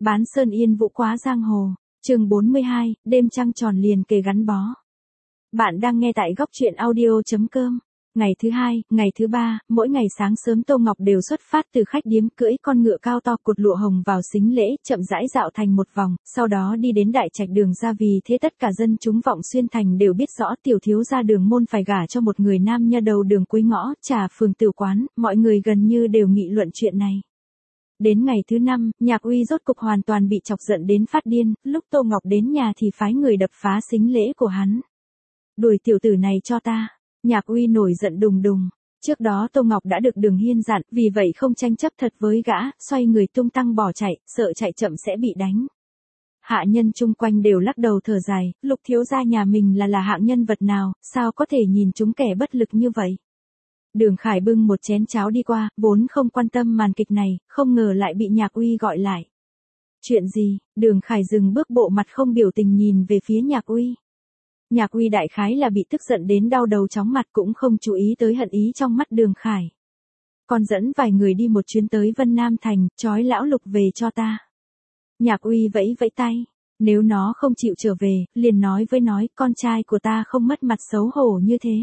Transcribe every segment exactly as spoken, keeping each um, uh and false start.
Bán sơn yên vũ quá giang hồ. Chương bốn mươi hai, đêm trăng tròn liền kề gắn bó. Bạn đang nghe tại góc truyện audio chấm com. Ngày thứ hai, ngày thứ ba, mỗi ngày sáng sớm Tô Ngọc đều xuất phát từ khách điếm, cưỡi con ngựa cao to cột lụa hồng vào sính lễ, chậm rãi dạo thành một vòng, sau đó đi đến đại trạch Đường ra. Vì thế tất cả dân chúng Vọng Xuyên thành đều biết rõ tiểu thiếu gia Đường môn phải gả cho một người nam nha đầu Đường cuối ngõ, trà phường tiểu quán, mọi người gần như đều nghị luận chuyện này. Đến ngày thứ năm, Nhạc Uy rốt cục hoàn toàn bị chọc giận đến phát điên, lúc Tô Ngọc đến nhà thì phái người đập phá sính lễ của hắn. Đuổi tiểu tử này cho ta. Nhạc Uy nổi giận đùng đùng. Trước đó Tô Ngọc đã được Đường Hiên dặn, vì vậy không tranh chấp thật với gã, xoay người tung tăng bỏ chạy, sợ chạy chậm sẽ bị đánh. Hạ nhân chung quanh đều lắc đầu thở dài, Lục thiếu gia nhà mình là là hạng nhân vật nào, sao có thể nhìn chúng kẻ bất lực như vậy. Đường Khải bưng một chén cháo đi qua, vốn không quan tâm màn kịch này, không ngờ lại bị Nhạc Uy gọi lại. Chuyện gì? Đường Khải dừng bước, bộ mặt không biểu tình nhìn về phía Nhạc Uy. Nhạc Uy đại khái là bị tức giận đến đau đầu chóng mặt, cũng không chú ý tới hận ý trong mắt Đường Khải. Con dẫn vài người đi một chuyến tới Vân Nam Thành, trói lão Lục về cho ta. Nhạc Uy vẫy vẫy tay. Nếu nó không chịu trở về, liền nói với nói, con trai của ta không mất mặt xấu hổ như thế.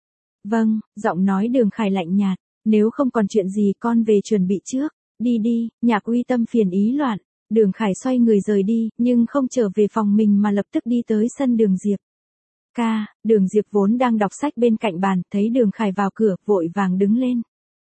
Vâng, giọng nói Đường Khải lạnh nhạt, nếu không còn chuyện gì con về chuẩn bị trước, đi đi. Nhạc Uy tâm phiền ý loạn. Đường Khải xoay người rời đi, nhưng không trở về phòng mình mà lập tức đi tới sân Đường Diệp. Ca, Đường Diệp vốn đang đọc sách bên cạnh bàn, thấy Đường Khải vào cửa, vội vàng đứng lên.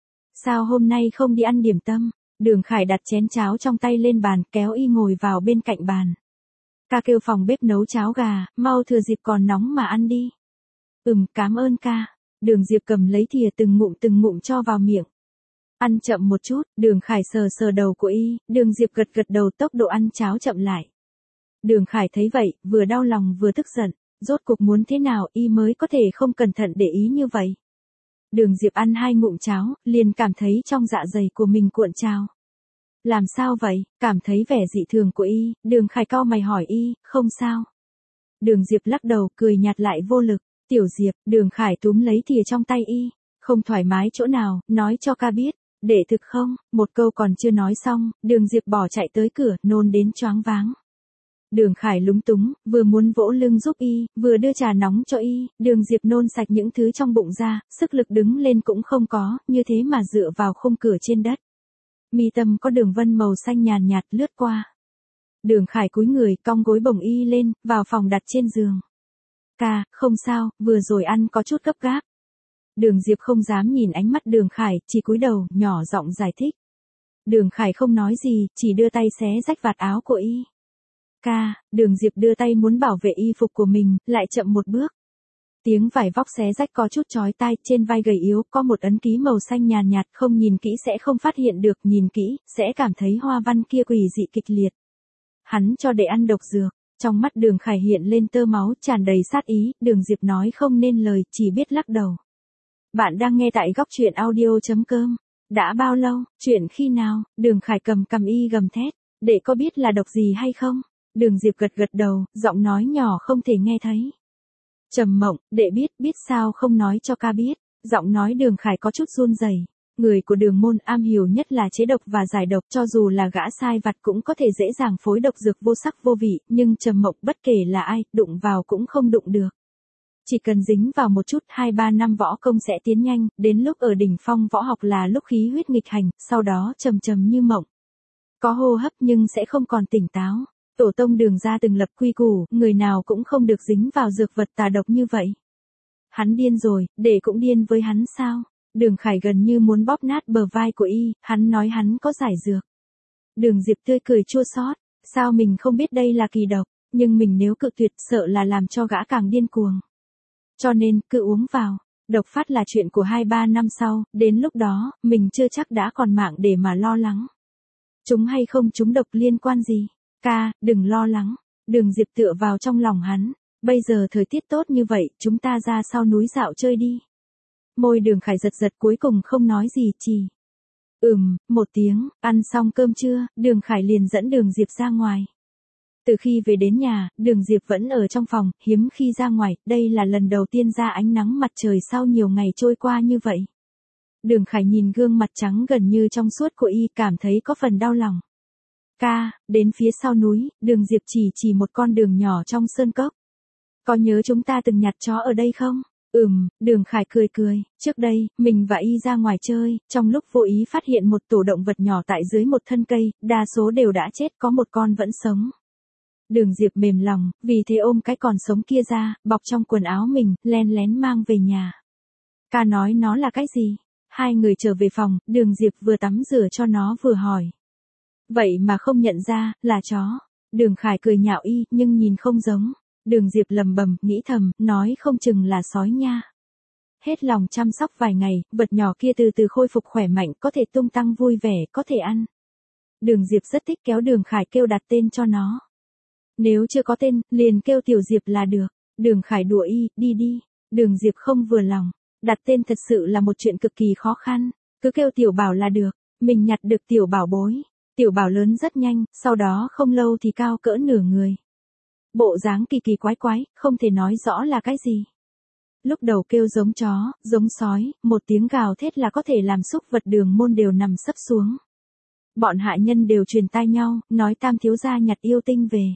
Sao hôm nay không đi ăn điểm tâm? Đường Khải đặt chén cháo trong tay lên bàn, kéo y ngồi vào bên cạnh bàn. Ca kêu phòng bếp nấu cháo gà, mau thừa dịp còn nóng mà ăn đi. Ừm, cảm ơn ca. Đường Diệp cầm lấy thìa từng ngụm từng ngụm cho vào miệng. Ăn chậm một chút. Đường Khải sờ sờ đầu của y, Đường Diệp gật gật đầu, tốc độ ăn cháo chậm lại. Đường Khải thấy vậy, vừa đau lòng vừa tức giận. Rốt cuộc muốn thế nào y mới có thể không cẩn thận để ý như vậy. Đường Diệp ăn hai ngụm cháo, liền cảm thấy trong dạ dày của mình cuộn trào. Làm sao vậy? Cảm thấy vẻ dị thường của y, Đường Khải cau mày hỏi y, không sao. Đường Diệp lắc đầu, cười nhạt lại vô lực. Tiểu Diệp, Đường Khải túm lấy thìa trong tay y, không thoải mái chỗ nào, nói cho ca biết, để thực không? Một câu còn chưa nói xong, Đường Diệp bỏ chạy tới cửa, nôn đến choáng váng. Đường Khải lúng túng, vừa muốn vỗ lưng giúp y, vừa đưa trà nóng cho y, Đường Diệp nôn sạch những thứ trong bụng ra, sức lực đứng lên cũng không có, như thế mà dựa vào khung cửa trên đất. Mi tâm có đường vân màu xanh nhàn nhạt lướt qua. Đường Khải cúi người, cong gối bồng y lên, vào phòng đặt trên giường. Ca, không sao, vừa rồi ăn có chút gấp gáp. Đường Diệp không dám nhìn ánh mắt Đường Khải, chỉ cúi đầu, nhỏ giọng giải thích. Đường Khải không nói gì, chỉ đưa tay xé rách vạt áo của y. Ca, Đường Diệp đưa tay muốn bảo vệ y phục của mình, lại chậm một bước. Tiếng vải vóc xé rách có chút chói tai, trên vai gầy yếu có một ấn ký màu xanh nhàn nhạt, không nhìn kỹ sẽ không phát hiện được, nhìn kỹ, sẽ cảm thấy hoa văn kia quỷ dị kịch liệt. Hắn cho để ăn độc dược. Trong mắt Đường Khải hiện lên tơ máu, tràn đầy sát ý, Đường Diệp nói không nên lời, chỉ biết lắc đầu. Bạn đang nghe tại góc truyện audio chấm com. Đã bao lâu, chuyện khi nào? Đường Khải cầm cằm y gầm thét, để có biết là độc gì hay không? Đường Diệp gật gật đầu, giọng nói nhỏ không thể nghe thấy. Trầm Mộng, đệ biết, biết sao không nói cho ca biết. Giọng nói Đường Khải có chút run rẩy. Người của Đường môn am hiểu nhất là chế độc và giải độc, cho dù là gã sai vặt cũng có thể dễ dàng phối độc dược vô sắc vô vị, nhưng Trầm Mộng bất kể là ai, đụng vào cũng không đụng được. Chỉ cần dính vào một chút, hai ba năm võ công sẽ tiến nhanh, đến lúc ở đỉnh phong võ học là lúc khí huyết nghịch hành, sau đó trầm trầm như mộng. Có hô hấp nhưng sẽ không còn tỉnh táo. Tổ tông Đường gia từng lập quy củ, người nào cũng không được dính vào dược vật tà độc như vậy. Hắn điên rồi, để cũng điên với hắn sao? Đường Khải gần như muốn bóp nát bờ vai của y, hắn nói hắn có giải dược. Đường Diệp tươi cười chua xót, sao mình không biết đây là kỳ độc, nhưng mình nếu cự tuyệt sợ là làm cho gã càng điên cuồng. Cho nên, cứ uống vào, độc phát là chuyện của hai ba năm sau, đến lúc đó, mình chưa chắc đã còn mạng để mà lo lắng. Chúng hay không chúng độc liên quan gì? Ca, đừng lo lắng. Đường Diệp tựa vào trong lòng hắn, bây giờ thời tiết tốt như vậy, chúng ta ra sau núi dạo chơi đi. Môi Đường Khải giật giật, cuối cùng không nói gì, chỉ ừm, một tiếng. Ăn xong cơm trưa, Đường Khải liền dẫn Đường Diệp ra ngoài. Từ khi về đến nhà, Đường Diệp vẫn ở trong phòng, hiếm khi ra ngoài, đây là lần đầu tiên ra ánh nắng mặt trời sau nhiều ngày trôi qua như vậy. Đường Khải nhìn gương mặt trắng gần như trong suốt của y, cảm thấy có phần đau lòng. Ca, đến phía sau núi, Đường Diệp chỉ chỉ một con đường nhỏ trong sơn cốc. Có nhớ chúng ta từng nhặt chó ở đây không? Ừm, Đường Khải cười cười, trước đây, mình và y ra ngoài chơi, trong lúc vô ý phát hiện một tổ động vật nhỏ tại dưới một thân cây, đa số đều đã chết, có một con vẫn sống. Đường Diệp mềm lòng, vì thế ôm cái còn sống kia ra, bọc trong quần áo mình, len lén mang về nhà. Ca nói nó là cái gì? Hai người trở về phòng, Đường Diệp vừa tắm rửa cho nó vừa hỏi. Vậy mà không nhận ra, là chó. Đường Khải cười nhạo y, nhưng nhìn không giống. Đường Diệp lầm bầm, nghĩ thầm, nói không chừng là sói nha. Hết lòng chăm sóc vài ngày, vật nhỏ kia từ từ khôi phục khỏe mạnh, có thể tung tăng vui vẻ, có thể ăn. Đường Diệp rất thích kéo Đường Khải kêu đặt tên cho nó. Nếu chưa có tên, liền kêu Tiểu Diệp là được. Đường Khải đùa y, đi đi. Đường Diệp không vừa lòng. Đặt tên thật sự là một chuyện cực kỳ khó khăn. Cứ kêu Tiểu Bảo là được. Mình nhặt được Tiểu Bảo bối. Tiểu Bảo lớn rất nhanh, sau đó không lâu thì cao cỡ nửa người. Bộ dáng kỳ kỳ quái quái, không thể nói rõ là cái gì. Lúc đầu kêu giống chó, giống sói, một tiếng gào thét là có thể làm súc vật Đường môn đều nằm sấp xuống. Bọn hạ nhân đều truyền tai nhau, nói Tam thiếu gia nhặt yêu tinh về.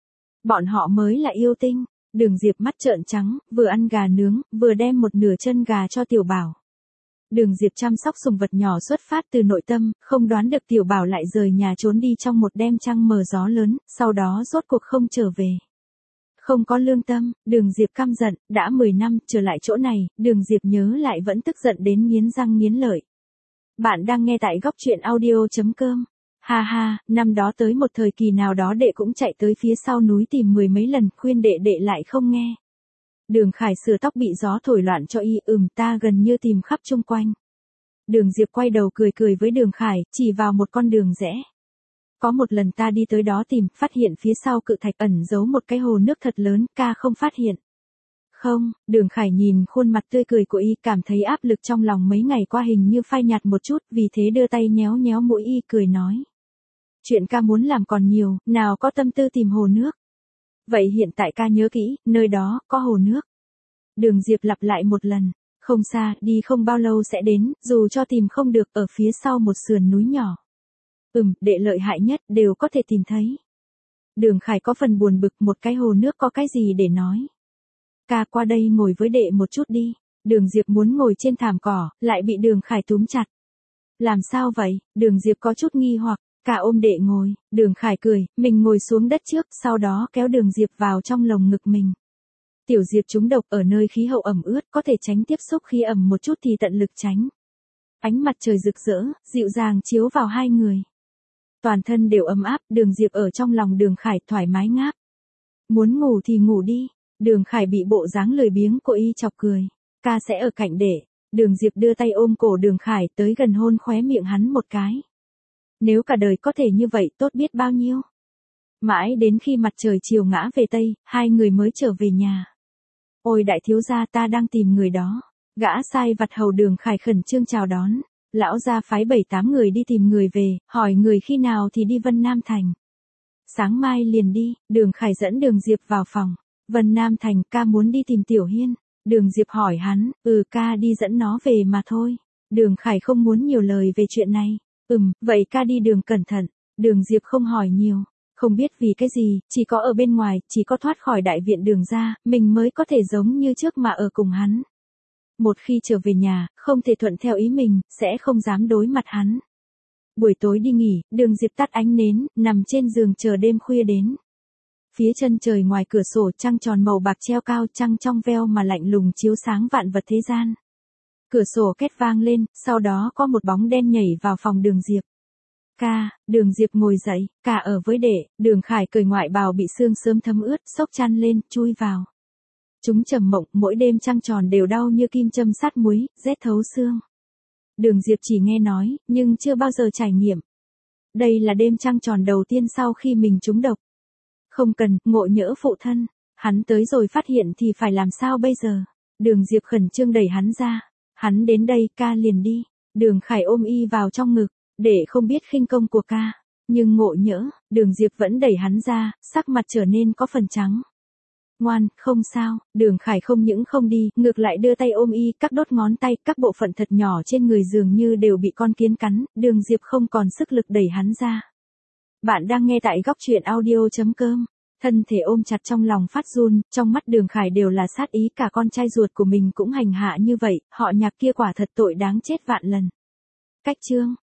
Bọn họ mới là yêu tinh. Đường Diệp mắt trợn trắng, vừa ăn gà nướng, vừa đem một nửa chân gà cho Tiểu Bảo. Đường Diệp chăm sóc sùng vật nhỏ xuất phát từ nội tâm, không đoán được Tiểu Bảo lại rời nhà trốn đi trong một đêm trăng mờ gió lớn, sau đó rốt cuộc không trở về. Không có lương tâm, Đường Diệp căm giận, đã mười năm, trở lại chỗ này, Đường Diệp nhớ lại vẫn tức giận đến nghiến răng nghiến lợi. Bạn đang nghe tại góc truyện audio chấm com. Ha ha, năm đó tới một thời kỳ nào đó đệ cũng chạy tới phía sau núi tìm mười mấy lần, khuyên đệ đệ lại không nghe. Đường Khải sửa tóc bị gió thổi loạn cho y, ừm ta gần như tìm khắp chung quanh. Đường Diệp quay đầu cười cười với Đường Khải, chỉ vào một con đường rẽ. Có một lần ta đi tới đó tìm, phát hiện phía sau cự thạch ẩn giấu một cái hồ nước thật lớn, ca không phát hiện. Không, Đường Khải nhìn khuôn mặt tươi cười của y, cảm thấy áp lực trong lòng mấy ngày qua hình như phai nhạt một chút, vì thế đưa tay nhéo nhéo mũi y cười nói. Chuyện ca muốn làm còn nhiều, nào có tâm tư tìm hồ nước. Vậy hiện tại ca nhớ kỹ, nơi đó, có hồ nước. Đường Diệp lặp lại một lần, không xa, đi không bao lâu sẽ đến, dù cho tìm không được, ở phía sau một sườn núi nhỏ. Ừm, đệ lợi hại nhất, đều có thể tìm thấy. Đường Khải có phần buồn bực, một cái hồ nước có cái gì để nói. Ca qua đây ngồi với đệ một chút đi. Đường Diệp muốn ngồi trên thảm cỏ, lại bị Đường Khải túm chặt. Làm sao vậy? Đường Diệp có chút nghi hoặc. Ca ôm đệ ngồi, Đường Khải cười, mình ngồi xuống đất trước, sau đó kéo Đường Diệp vào trong lồng ngực mình. Tiểu Diệp trúng độc ở nơi khí hậu ẩm ướt, có thể tránh tiếp xúc khí ẩm một chút thì tận lực tránh. Ánh mặt trời rực rỡ, dịu dàng chiếu vào hai người. Toàn thân đều ấm áp, Đường Diệp ở trong lòng Đường Khải thoải mái ngáp. Muốn ngủ thì ngủ đi. Đường Khải bị bộ dáng lười biếng của y chọc cười. Ca sẽ ở cạnh đệ. Đường Diệp đưa tay ôm cổ Đường Khải tới gần hôn khóe miệng hắn một cái. Nếu cả đời có thể như vậy tốt biết bao nhiêu. Mãi đến khi mặt trời chiều ngã về Tây, hai người mới trở về nhà. Ôi đại thiếu gia, ta đang tìm người đó. Gã sai vặt hầu Đường Khải khẩn trương chào đón. Lão gia phái bảy tám người đi tìm người về, hỏi người khi nào thì đi Vân Nam Thành. Sáng mai liền đi. Đường Khải dẫn Đường Diệp vào phòng. Vân Nam Thành, ca muốn đi tìm Tiểu Hiên. Đường Diệp hỏi hắn, ừ ca đi dẫn nó về mà thôi. Đường Khải không muốn nhiều lời về chuyện này. Ừm, vậy ca đi đường cẩn thận. Đường Diệp không hỏi nhiều. Không biết vì cái gì, chỉ có ở bên ngoài, chỉ có thoát khỏi đại viện Đường ra, mình mới có thể giống như trước mà ở cùng hắn. Một khi trở về nhà, không thể thuận theo ý mình, sẽ không dám đối mặt hắn. Buổi tối đi nghỉ, Đường Diệp tắt ánh nến, nằm trên giường chờ đêm khuya đến. Phía chân trời ngoài cửa sổ trăng tròn màu bạc treo cao, trăng trong veo mà lạnh lùng chiếu sáng vạn vật thế gian. Cửa sổ két vang lên, sau đó có một bóng đen nhảy vào phòng Đường Diệp. Ca, Đường Diệp ngồi dậy, ca ở với đệ. Đường Khải cởi ngoại bào bị sương sớm thấm ướt, xốc chăn lên, chui vào. Chúng trầm mộng, mỗi đêm trăng tròn đều đau như kim châm sát muối, rét thấu xương. Đường Diệp chỉ nghe nói, nhưng chưa bao giờ trải nghiệm. Đây là đêm trăng tròn đầu tiên sau khi mình trúng độc. Không cần, ngộ nhỡ phụ thân. Hắn tới rồi phát hiện thì phải làm sao bây giờ? Đường Diệp khẩn trương đẩy hắn ra. Hắn đến đây, ca liền đi. Đường Khải ôm y vào trong ngực, để không biết khinh công của ca. Nhưng ngộ nhỡ, Đường Diệp vẫn đẩy hắn ra, sắc mặt trở nên có phần trắng. Ngoan, không sao. Đường Khải không những không đi, ngược lại đưa tay ôm y, các đốt ngón tay, các bộ phận thật nhỏ trên người dường như đều bị con kiến cắn. Đường Diệp không còn sức lực đẩy hắn ra. Bạn đang nghe tại góc truyện audio.com. Thân thể ôm chặt trong lòng phát run, trong mắt Đường Khải đều là sát ý, cả con trai ruột của mình cũng hành hạ như vậy, họ Nhạc kia quả thật tội đáng chết vạn lần. Cách chương